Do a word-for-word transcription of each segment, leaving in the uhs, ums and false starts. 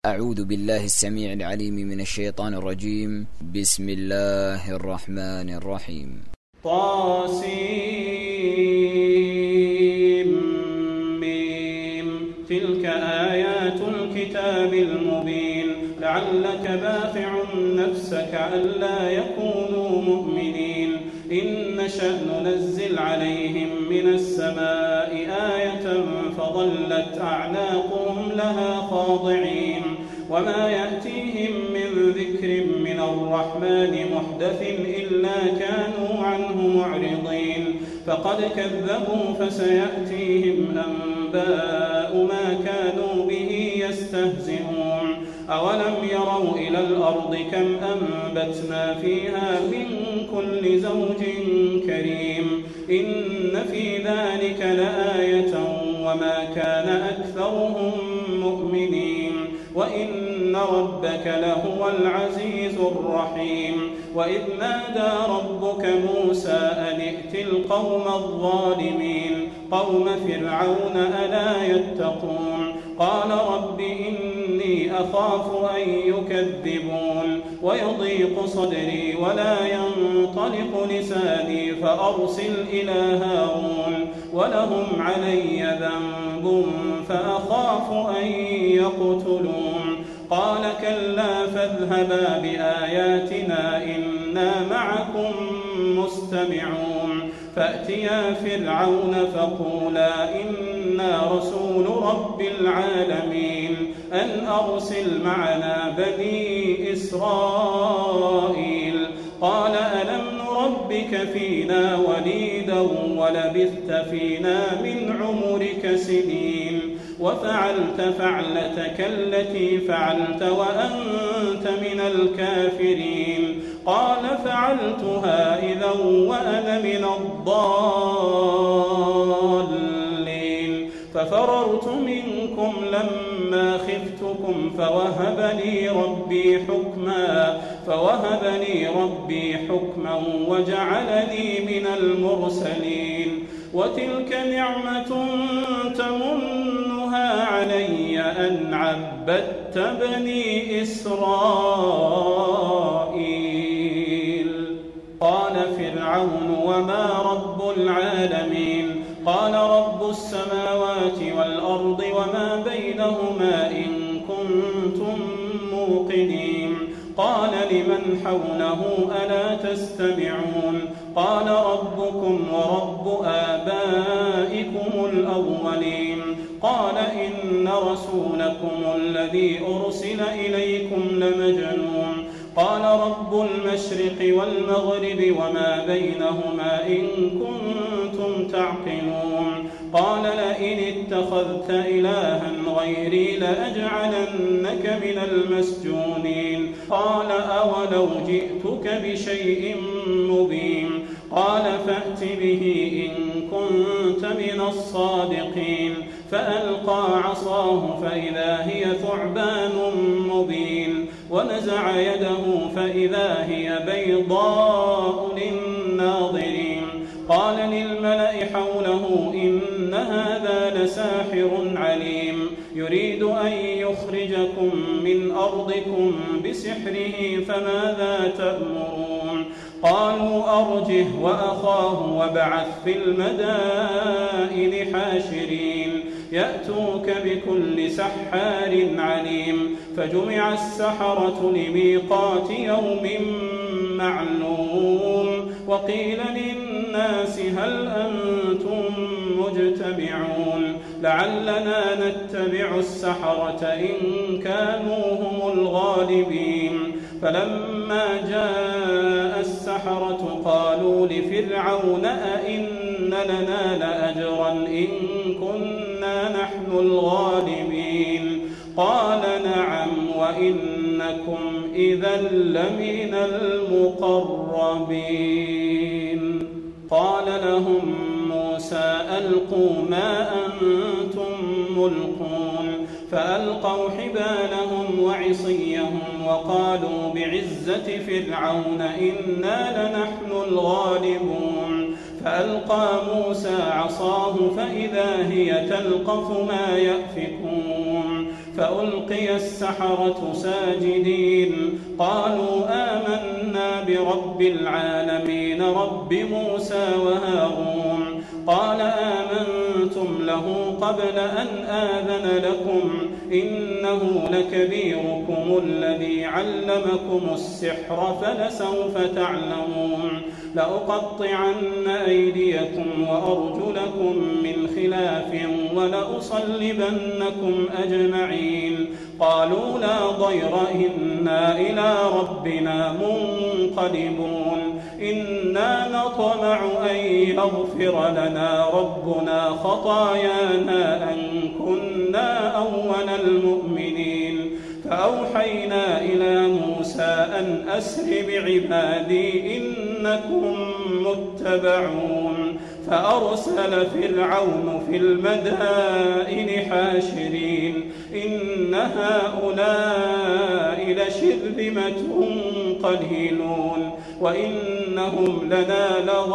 أعوذ بالله السميع العليم من الشيطان الرجيم. بسم الله الرحمن الرحيم. طاسيم ميم. تلك آيات الكتاب المبين. لعلك باخع نفسك ألا يكونوا مؤمنين. إن نشأ ننزل عليهم من السماء آية فظلت أعناقهم لها خاضعين. وما يأتيهم من ذكر من الرحمن محدث إلا كانوا عنه معرضين. فقد كذبوا فسيأتيهم أنباء ما كانوا به يستهزئون. أولم يروا إلى الأرض كم أنبتنا فيها من كل زوج كريم. إن في ذلك لآية وما كان أكثرهم مؤمنين. وإن ربك لهو العزيز الرحيم. وإذ نادى ربك موسى أن ائت القوم الظالمين قوم فرعون ألا يتقون. قال رب إني أخاف أن يكذبون ويضيق صدري ولا ينطلق لساني فأرسل إلى هارون ولهم علي ذنب فأخاف أن يقتلون. قال كلا فاذهبا بآياتنا إنا معكم مستمعون. فأتيا فرعون فقولا إنا رسول رب العالمين أن أرسل معنا بني إسرائيل. قال ألم نربك فينا وليدا ولبثت فينا من عمرك سنين وفعلت فعلتك التي فعلت وأنت من الكافرين. قال فعلتها إذا وأنا من الضالين. ففررت منكم لما خفتكم فوهب لي ربي حكما فوهب لي ربي حكما وجعلني من المرسلين. وتلك نعمة تمنها علي أن عبدت بني إسرائيل. قال فرعون وما رب العالمين. قال رب السماوات والأرض وما بينهما إن كنتم موقنين. قال لمن حوله ألا تستمعون. قال ربكم ورب آبائكم الأولين. قال إن رسولكم الذي أرسل إليكم لمجنون. قال رب المشرق والمغرب وما بينهما إن كنتم تعقلون. قال لئن اتخذت إلها غيري لأجعلنك من المسجونين. قال أولو جئتك بشيء مبين. قال فأت به إن كنت من الصادقين. فألقى عصاه فإذا هي ثعبان مبين. ونزع يده فإذا هي بيضاء للناظرين. قال للملأ حوله إن هذا لساحر عليم يريد أن يخرجكم من أرضكم بسحره فماذا تأمرون. قالوا أرجه وأخاه وابعث في المدائن حاشرين يأتوك بكل سحار عليم. فجمع السحرة لميقات يوم معلوم. وقيل للناس هل أنتم مجتمعون لعلنا نتبع السحرة إن كانوا هم الغالبين. فلما جاء السحرة قالوا لفرعون أئن لنا لأجرا إن كنا نحن الغالبين. قال نعم وإنكم إذا لمن المقربين. قال لهم موسى ألقوا ما أنتم ملقون. فألقوا حبالهم وعصيهم وقالوا بعزة فرعون إنا لنحن الغالبون. فألقى موسى عصاه فإذا هي تلقف ما يأفكون. فألقي السحرة ساجدين قالوا آمنا برب العالمين رب موسى وهارون قال آمنتم له قبل أن آذن لكم إنه لكبيركم الذي علمكم السحر فلسوف تعلمون لأقطعن أيديكم وأرجلكم من خلاف ولأصلبنكم أجمعين قالوا لا ضير إنا إلى ربنا منقلبون إنا نطمع أن يغفر لنا ربنا خطايانا أن كنا أول المؤمنين فأوحينا إلى موسى أن أسر بعبادي إنكم متبعون فأرسل فرعون في المدائن حاشرين إن هؤلاء لشرذمة قليلون وإنهم لنا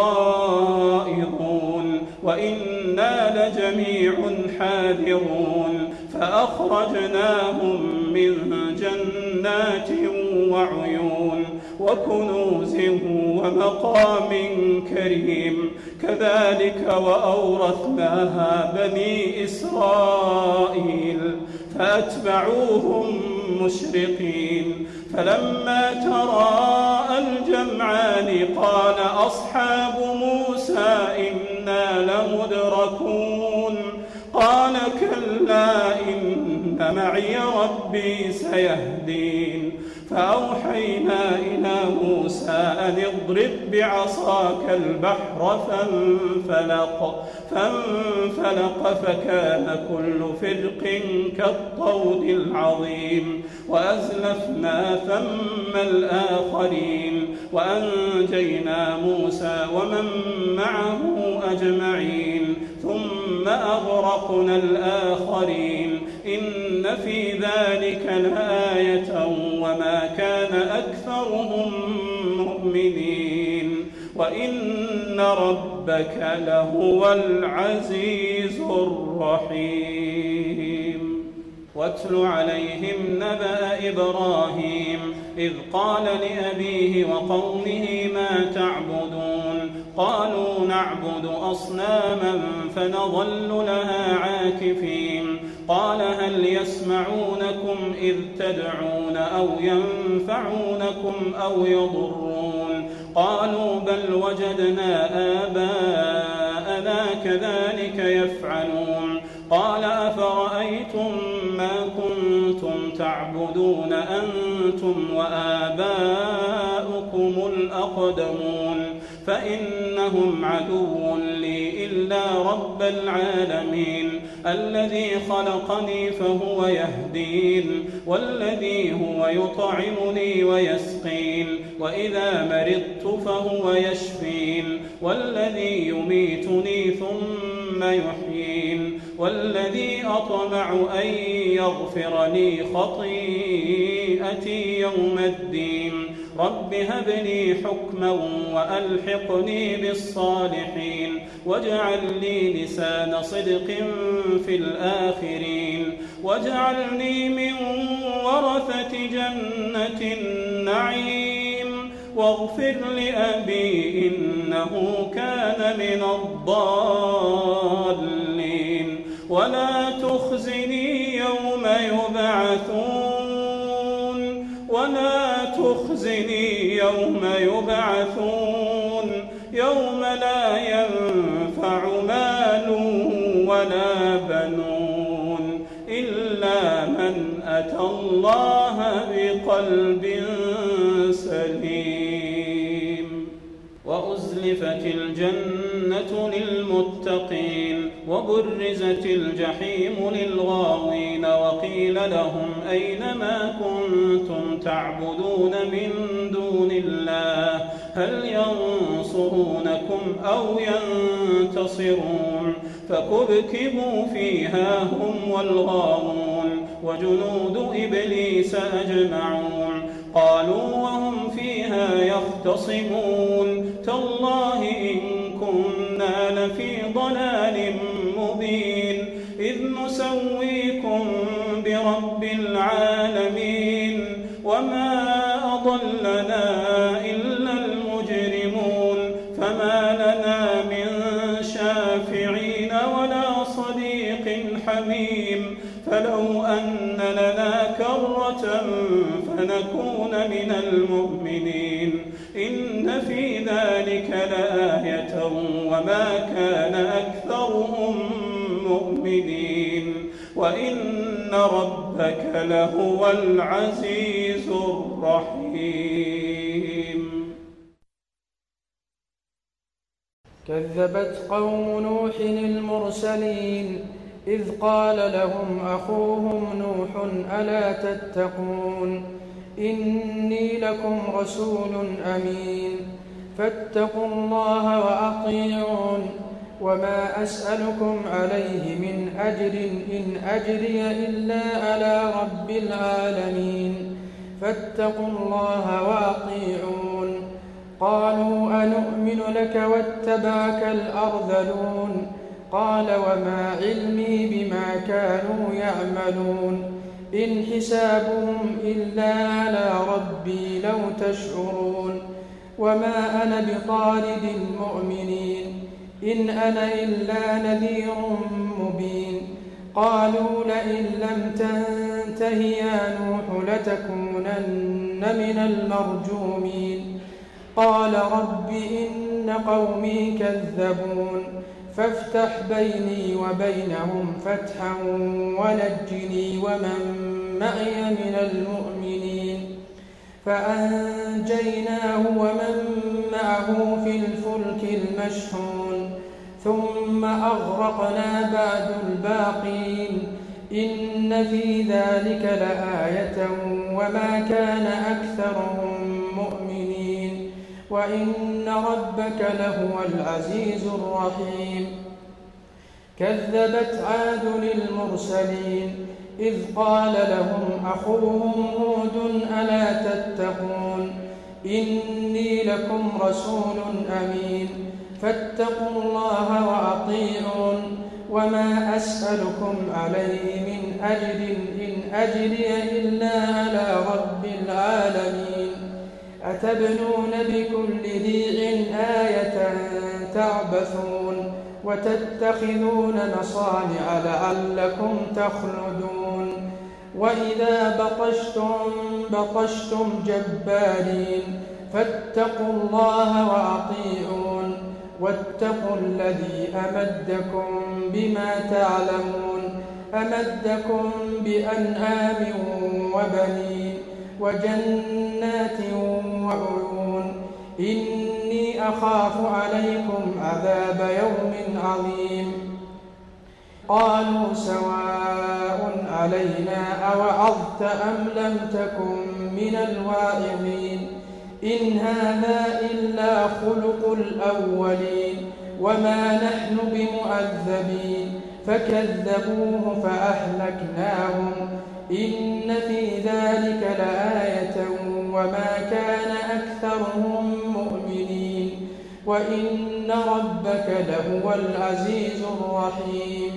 لغائظون وإنا لجميع حاذرون فأخرجناهم من جنات وعيون وكنوز ومقام كريم كذلك وأورثناها بني إسرائيل فأتبعوهم مشرقين فلما تراءى الجمعان قال أصحاب موسى إنا لمدركون قال كلا إن معي ربي سيهدين فأوحينا إلى موسى أن اضرب بعصاك البحر فانفلق فانفلق فكان كل فرق كالطود العظيم وأزلفنا ثم الآخرين وأنجينا موسى ومن معه أجمعين ثم أغرقنا الآخرين إن في ذلك لآية وما كان أكثرهم مؤمنين وإن ربك لهو العزيز الرحيم واتل عليهم نبأ إبراهيم إذ قال لأبيه وقومه ما تعبدون قالوا نعبد أصناما فنظل لها عاكفين قال هل يسمعونكم إذ تدعون أو ينفعونكم أو يضرون قالوا بل وجدنا آباءنا كذلك يفعلون قال أفرأيتم ما كنتم تعبدون أنتم وآباؤكم الأقدمون فإنهم عدو لي إلا رب العالمين الذي خلقني فهو يهدين والذي هو يطعمني ويسقين وإذا مرضت فهو يشفين والذي يميتني ثم يحيين والذي أطمع أن يغفر لي خطيئتي يوم الدين رب هب لي حكما وألحقني بالصالحين واجعل لي لسان صدق في الآخرين واجعلني من ورثة جنة النعيم واغفر لأبي إنه كان من الضالين ولا تخزني يوم يبعثون ولا تخزني يوم يبعثون يوم لا ينفع مال ولا بنون إلا من أتى الله بقلب سليم وأزلفت الجنة للمتقين وبرزت الجحيم للغاوين وقيل لهم أين ما كنتم تعبدون من دون الله هل ينصرونكم أو ينتصرون فكبكبوا فيها هم والغاوون وجنود إبليس أجمعون قالوا وهم فيها يختصمون تالله إن كنا لفي ضلال مبين إذ نسويكم برب كرة فنكون من المؤمنين إن في ذلك لآية وما كان أكثرهم مؤمنين وإن ربك لهو العزيز الرحيم. كذبت قوم نوح المرسلين إذ قال لهم أخوهم نوح ألا تتقون إني لكم رسول أمين فاتقوا الله وأطيعون وما أسألكم عليه من أجر إن أجري إلا على رب العالمين فاتقوا الله وأطيعون. قالوا أنؤمن لك واتبعك الأرذلون قال وما علمي بما كانوا يعملون إن حسابهم إلا على ربي لو تشعرون وما أنا بطارد المؤمنين إن أنا إلا نذير مبين. قالوا لئن لم تنته يا نوح لتكونن من المرجومين قال رب إن قومي كذبون فافتح بيني وبينهم فتحا ونجني ومن معي من المؤمنين. فأنجيناه ومن معه في الفلك المشحون ثم أغرقنا بعد الباقين إن في ذلك لآية وما كان أكثرهم مؤمنين وإن ربك لهو العزيز الرحيم. كذبت عاد المرسلين إذ قال لهم أخوهم هود ألا تتقون إني لكم رسول أمين فاتقوا الله وأطيعون وما أسألكم عليه من أجر إن أجري إلا على رب العالمين. أتبنون بكل ريع آية تعبثون وتتخذون مصانع لعلكم تخلدون وإذا بطشتم بطشتم جبارين فاتقوا الله وأطيعون واتقوا الذي أمدكم بما تعلمون أمدكم بأنعام وبنين وجنات وعيون إني أخاف عليكم عذاب يوم عظيم. قالوا سواء علينا أوعظت أم لم تكن من الواعظين إن هذا إلا خلق الأولين وما نحن بمعذبين فكذبوه فأهلكناهم إن في ذلك لآية وما كان أكثرهم مؤمنين وإن ربك لهو العزيز الرحيم.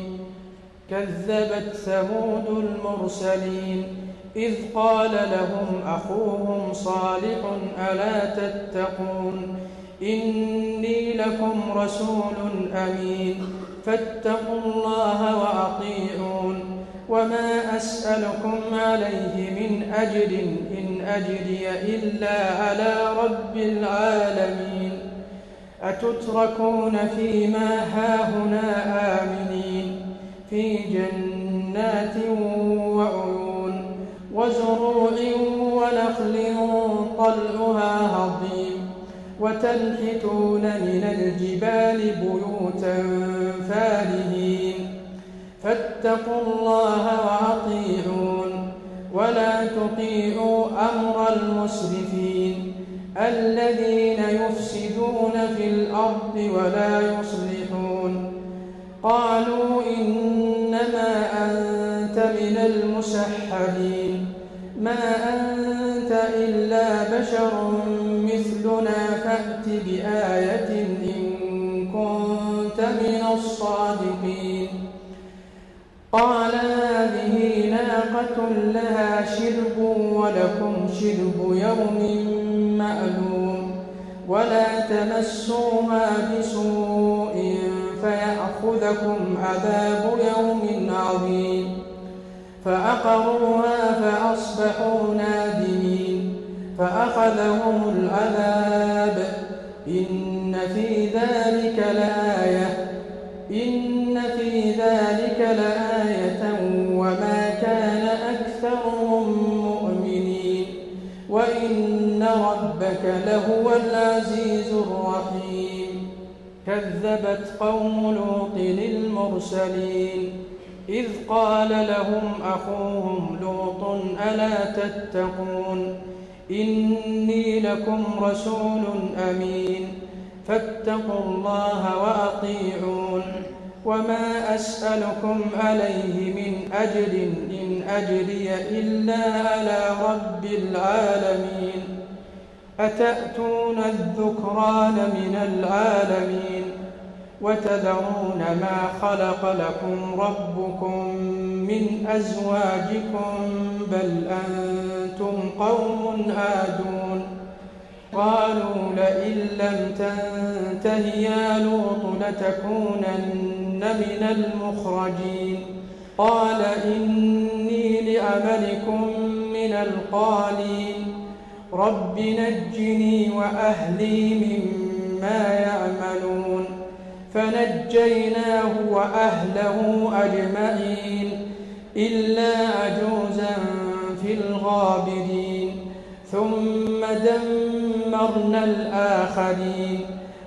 كذبت ثمود المرسلين إذ قال لهم أخوهم صالح ألا تتقون إني لكم رسول أمين فاتقوا الله وأطيعون وما أسألكم عليه من أجر إن أجري إلا على رب العالمين. أتتركون فيما هاهنا آمنين في جنات وعيون وزروع ونخل طلعها هضيم وتنحتون من الجبال بيوتا فارهين فاتقوا الله وأطيعون ولا تطيعوا أمر المسرفين الذين يفسدون في الأرض ولا يصلحون. قالوا إنما أنت من المسحرين ما أنت إلا بشر مثلنا فأت بآية إن كنت من الصادقين. قال هذه ناقة لها شرب ولكم شرب يوم معلوم ولا تمسوها بسوء فيأخذكم عذاب يوم عظيم. فعقروها فأصبحوا فأخذهم العذاب إن في ذلك لآية إن في ذلك لآية وما كان أكثرهم مؤمنين وإن ربك لهو العزيز الرحيم. كذبت قوم لوط المرسلين إذ قال لهم أخوهم لوط ألا تتقون إني لكم رسول أمين فاتقوا الله وأطيعون وما أسألكم عليه من أجر إن أجري إلا على رب العالمين. أتأتون الذكران من العالمين وتذرون ما خلق لكم ربكم من أزواجكم بل أنتم قوم عادون. قالوا لئن لم تنته يا لوط لتكونن من المخرجين. قال إني لعملكم من القالين رب نجني وأهلي مما يعملون. فنجيناه وأهله أجمعين إلا عجوزا في الغابرين. ثم دمرنا الآخرين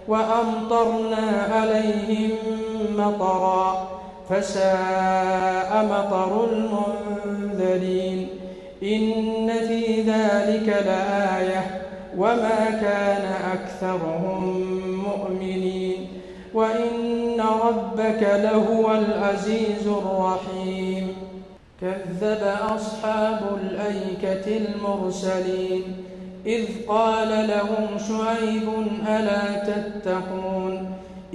وأمطرنا عليهم مطرا فساء مطر المنذرين. إن في ذلك لآية وما كان أكثرهم مؤمنين وإن ربك لهو العزيز الرحيم. كذب أصحاب الأيكة المرسلين إذ قال لهم شعيب ألا تتقون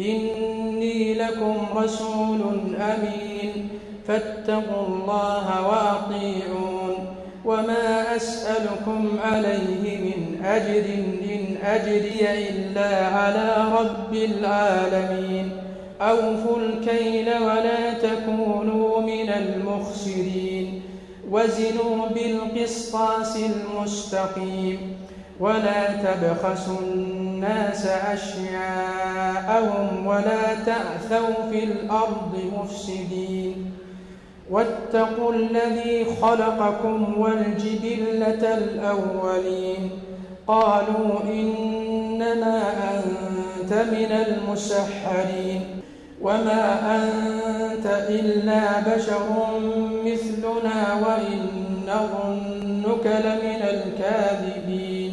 إني لكم رسول أمين فاتقوا الله وأطيعون وما أسألكم عليه من أجر إن أجري إلا على رب العالمين. أوفوا الكيل ولا تكونوا من المخسرين وزنوا بالقسطاس المستقيم ولا تبخسوا الناس أشياءهم ولا تعثوا في الأرض مفسدين. واتقوا الذي خلقكم والجبلة الأولين. قالوا إنما أنت من المسحرين وما أنت إلا بشر مثلنا وإن نظنك لمن الكاذبين.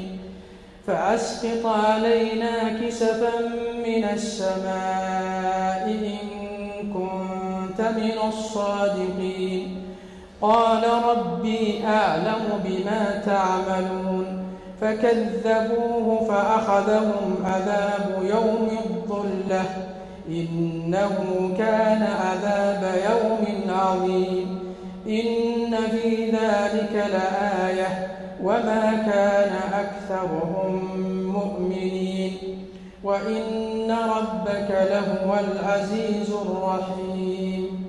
فأسقط علينا كسفا من السماء إن كنت من الصادقين. قال ربي أعلم بما تعملون. فكذبوه فأخذهم عذاب يوم الظلة إنه كان عذاب يوم عظيم. إن في ذلك لآية وما كان أكثرهم مؤمنين وإن ربك لهو العزيز الرحيم.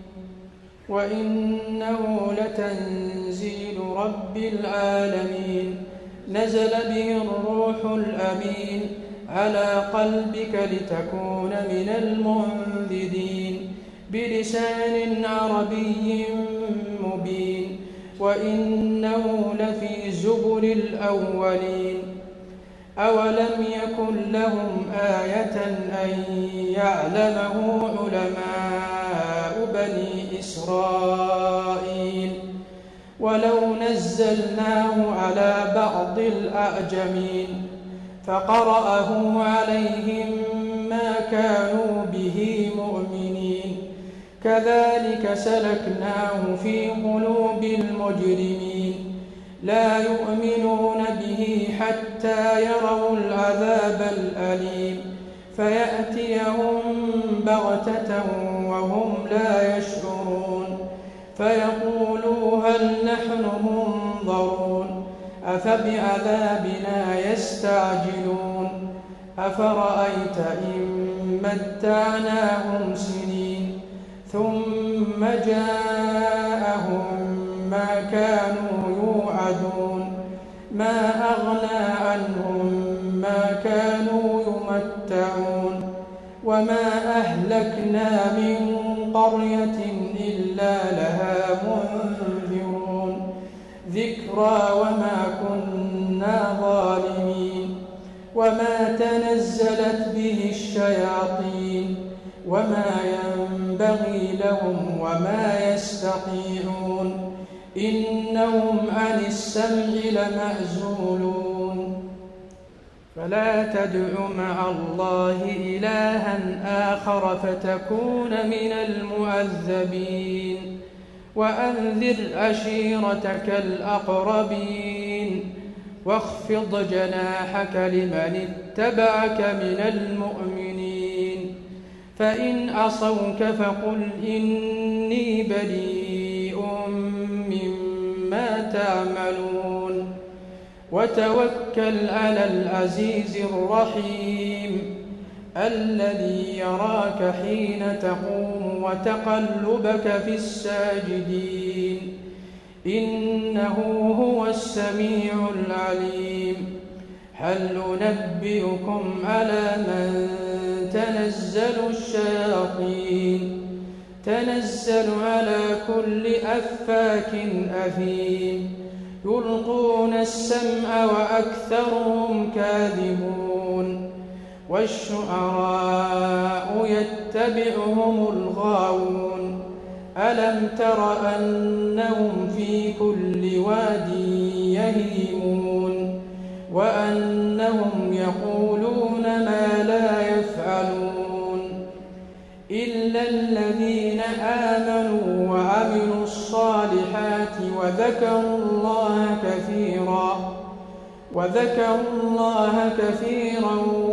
وإنه لتنزيل رب العالمين نزل به الروح الأمين على قلبك لتكون من المنذرين بلسان عربي مبين. وإنه لفي زبر الأولين. أولم يكن لهم آية أن يعلمه علماء بني إسرائيل. ولو نزلناه على بعض الأعجمين فقرأه عليهم ما كانوا به مؤمنين. كذلك سلكناه في قلوب المجرمين لا يؤمنون به حتى يروا العذاب الأليم فيأتيهم بغتة وهم لا يشعرون فيقولوا هل نحن منظرون أفبعذابنا يستعجلون أفرأيت إن متعناهم سنين ثم جاءهم ما كانوا يوعدون ما أغنى عنهم أهلكنا من قرية إلا لها منذرون ذكرى وما كنا ظالمين وما تنزلت به الشياطين وما ينبغي لهم وما يستطيعون إنهم عن السمع لمعزولون فلا تدع مع الله إلها آخر فتكون من المعذبين وأنذر عشيرتك الأقربين واخفض جناحك لمن اتبعك من المؤمنين فإن عصوك فقل إني بريء مما تعملون وتوكل على العزيز الرحيم الذي يراك حين تقوم وتقلبك في الساجدين إنه هو السميع العليم هل ننبئكم على من تنزل الشياطين تنزل على كل أفاك أثيم يلقون السمع وأكثرهم كاذبون والشعراء يتبعهم الغاوون ألم تر أنهم في كل واد يهيمون وأنهم يقولون ما لا يفعلون إلا الذين آمنوا وعملوا الصالحات وذكروا الله كثيرا وذكروا الله كثيرا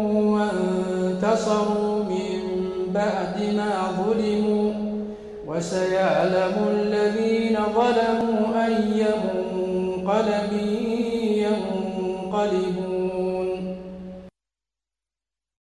وانتصروا من بعد ما ظلموا وسيعلم الذين ظلموا أي منقلب ينقلبون